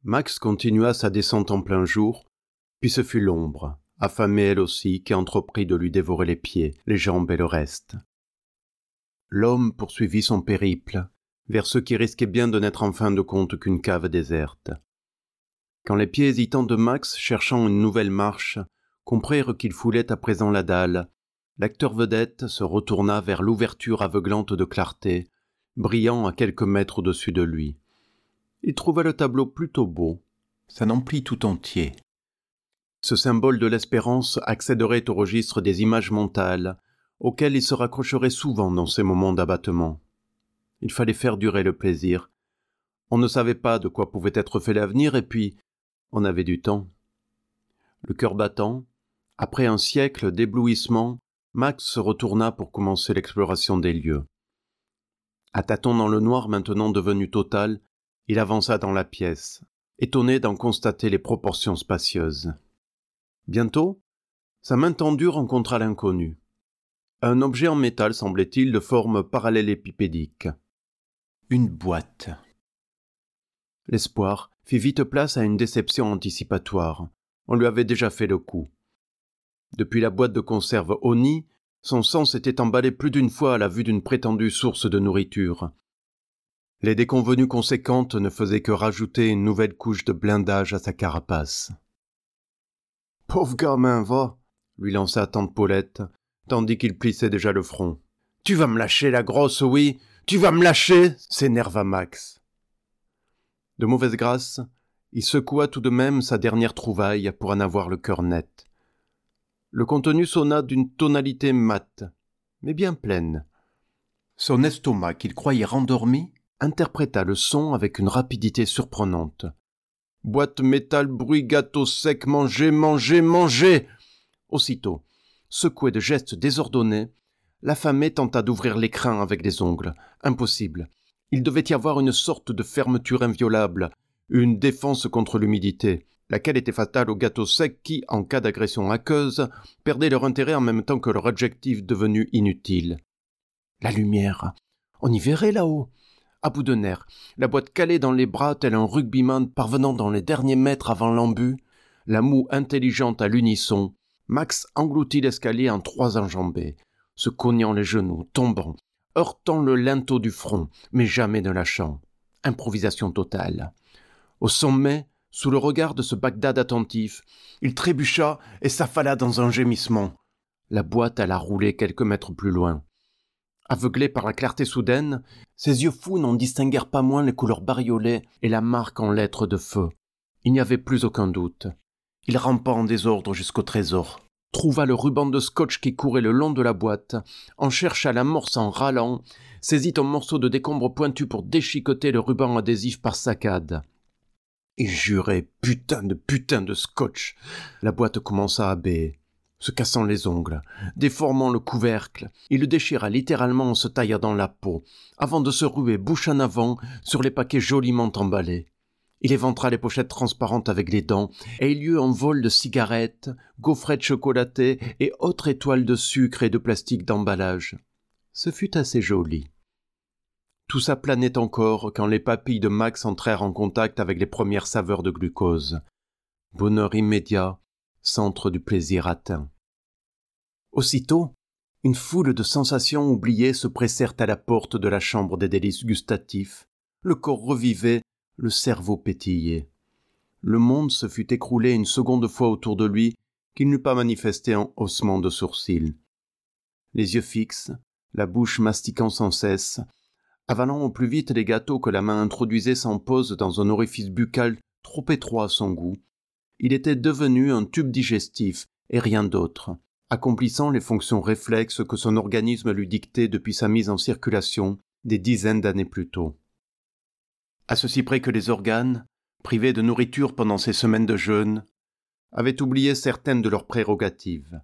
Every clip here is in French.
Max continua sa descente en plein jour, puis ce fut l'ombre, affamée elle aussi, qui entreprit de lui dévorer les pieds, les jambes et le reste. L'homme poursuivit son périple, vers ce qui risquait bien de n'être en fin de compte qu'une cave déserte. Quand les pieds hésitants de Max, cherchant une nouvelle marche, comprirent qu'il foulait à présent la dalle, l'acteur vedette se retourna vers l'ouverture aveuglante de clarté, brillant à quelques mètres au-dessus de lui. Il trouva le tableau plutôt beau, ça n'emplit tout entier. Ce symbole de l'espérance accéderait au registre des images mentales, auxquelles il se raccrocherait souvent dans ces moments d'abattement. Il fallait faire durer le plaisir. On ne savait pas de quoi pouvait être fait l'avenir, et puis on avait du temps. Le cœur battant, après un siècle d'éblouissement, Max se retourna pour commencer l'exploration des lieux. À tâtons dans le noir maintenant devenu total, il avança dans la pièce, étonné d'en constater les proportions spacieuses. Bientôt, sa main tendue rencontra l'inconnu. Un objet en métal, semblait-il, de forme parallélépipédique. Une boîte. L'espoir fit vite place à une déception anticipatoire. On lui avait déjà fait le coup. Depuis la boîte de conserve Oni, son sang s'était emballé plus d'une fois à la vue d'une prétendue source de nourriture. Les déconvenues conséquentes ne faisaient que rajouter une nouvelle couche de blindage à sa carapace. « Pauvre gamin, va !» lui lança tante Paulette, tandis qu'il plissait déjà le front. « Tu vas me lâcher, la grosse, oui ! Tu vas me lâcher !» s'énerva Max. De mauvaise grâce, il secoua tout de même sa dernière trouvaille pour en avoir le cœur net. Le contenu sonna d'une tonalité mate, mais bien pleine. Son estomac, qu'il croyait rendormi, interpréta le son avec une rapidité surprenante. « Boîte, métal, bruit, gâteau sec, manger, manger, manger !» Aussitôt, secoué de gestes désordonnés, l'affamé tenta d'ouvrir l'écrin avec des ongles. Impossible. Il devait y avoir une sorte de fermeture inviolable, une défense contre l'humidité, laquelle était fatale aux gâteaux secs qui, en cas d'agression aqueuse, perdaient leur intérêt en même temps que leur adjectif devenu inutile. La lumière. On y verrait là-haut. À bout de nerfs, la boîte calée dans les bras tel un rugbyman parvenant dans les derniers mètres avant l'embut, la moue intelligente à l'unisson, Max engloutit l'escalier en 3 enjambées, se cognant les genoux, tombant, heurtant le linteau du front, mais jamais ne lâchant. Improvisation totale. Au sommet, sous le regard de ce Bagdad attentif, il trébucha et s'affala dans un gémissement. La boîte alla rouler quelques mètres plus loin. Aveuglé par la clarté soudaine, ses yeux fous n'en distinguèrent pas moins les couleurs bariolées et la marque en lettres de feu. Il n'y avait plus aucun doute. Il rampa en désordre jusqu'au trésor, trouva le ruban de scotch qui courait le long de la boîte, en chercha l'amorce en râlant, saisit un morceau de décombre pointu pour déchiqueter le ruban adhésif par saccades. Il jurait « putain de scotch !» La boîte commença à béer, se cassant les ongles, déformant le couvercle. Il le déchira littéralement en se taillant la peau, avant de se ruer bouche en avant sur les paquets joliment emballés. Il éventra les pochettes transparentes avec les dents, et il y eut un vol de cigarettes, gaufrettes chocolatées et autres étoiles de sucre et de plastique d'emballage. Ce fut assez joli. Tout ça planait encore quand les papilles de Max entrèrent en contact avec les premières saveurs de glucose. Bonheur immédiat, centre du plaisir atteint. Aussitôt, une foule de sensations oubliées se pressèrent à la porte de la chambre des délices gustatifs. Le corps revivait, le cerveau pétillait. Le monde se fut écroulé une seconde fois autour de lui qu'il n'eût pas manifesté un haussement de sourcils. Les yeux fixes, la bouche mastiquant sans cesse, avalant au plus vite les gâteaux que la main introduisait sans pause dans un orifice buccal trop étroit à son goût, il était devenu un tube digestif et rien d'autre, accomplissant les fonctions réflexes que son organisme lui dictait depuis sa mise en circulation des dizaines d'années plus tôt. À ceci près que les organes, privés de nourriture pendant ces semaines de jeûne, avaient oublié certaines de leurs prérogatives.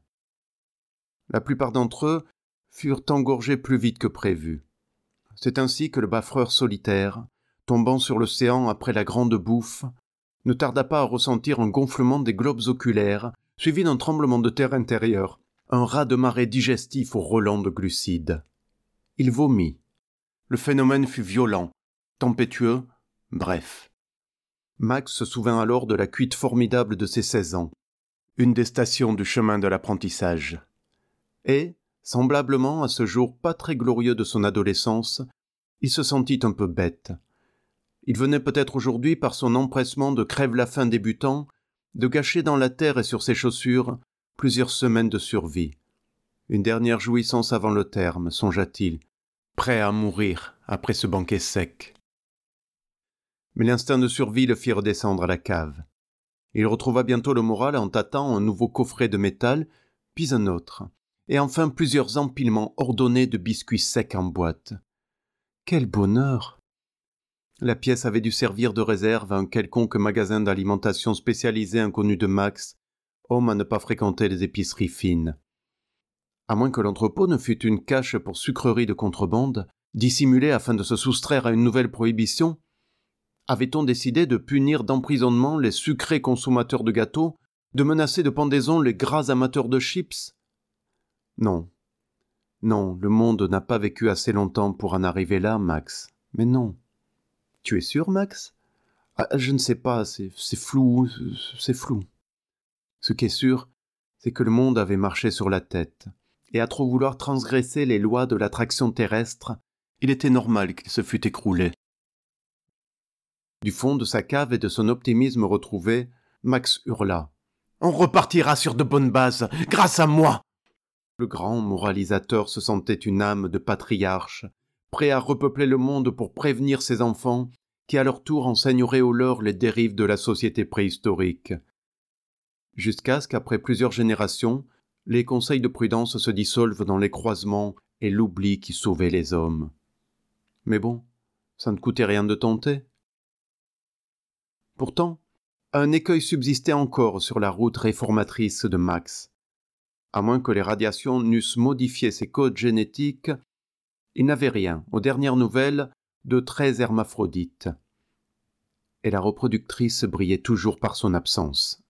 La plupart d'entre eux furent engorgés plus vite que prévu. C'est ainsi que le baffreur solitaire, tombant sur l'océan après la grande bouffe, ne tarda pas à ressentir un gonflement des globes oculaires, suivi d'un tremblement de terre intérieur, un raz-de-marée digestif au relent de glucides. Il vomit. Le phénomène fut violent, tempétueux, bref. Max se souvint alors de la cuite formidable de ses 16 ans, une des stations du chemin de l'apprentissage. Et, semblablement à ce jour pas très glorieux de son adolescence, il se sentit un peu bête. Il venait peut-être aujourd'hui, par son empressement de crève-la-faim débutant, de gâcher dans la terre et sur ses chaussures plusieurs semaines de survie. Une dernière jouissance avant le terme, songea-t-il, prêt à mourir après ce banquet sec. Mais l'instinct de survie le fit redescendre à la cave. Il retrouva bientôt le moral en tâtant un nouveau coffret de métal, puis un autre, et enfin plusieurs empilements ordonnés de biscuits secs en boîte. Quel bonheur! La pièce avait dû servir de réserve à un quelconque magasin d'alimentation spécialisé inconnu de Max, homme à ne pas fréquenter les épiceries fines. À moins que l'entrepôt ne fût une cache pour sucreries de contrebande, dissimulée afin de se soustraire à une nouvelle prohibition, avait-on décidé de punir d'emprisonnement les sucrés consommateurs de gâteaux, de menacer de pendaison les gras amateurs de chips? Non. Non, le monde n'a pas vécu assez longtemps pour en arriver là, Max. Mais non. Tu es sûr, Max? Je ne sais pas, c'est flou, c'est flou. Ce qui est sûr, c'est que le monde avait marché sur la tête, et à trop vouloir transgresser les lois de l'attraction terrestre, il était normal qu'il se fût écroulé. Du fond de sa cave et de son optimisme retrouvé, Max hurla. « On repartira sur de bonnes bases, grâce à moi !» Le grand moralisateur se sentait une âme de patriarche, prêt à repeupler le monde pour prévenir ses enfants, qui à leur tour enseigneraient aux leurs les dérives de la société préhistorique. Jusqu'à ce qu'après plusieurs générations, les conseils de prudence se dissolvent dans les croisements et l'oubli qui sauvait les hommes. Mais bon, ça ne coûtait rien de tenter. Pourtant, un écueil subsistait encore sur la route réformatrice de Max. À moins que les radiations n'eussent modifié ses codes génétiques, il n'avait rien, aux dernières nouvelles, de très hermaphrodite. Et la reproductrice brillait toujours par son absence.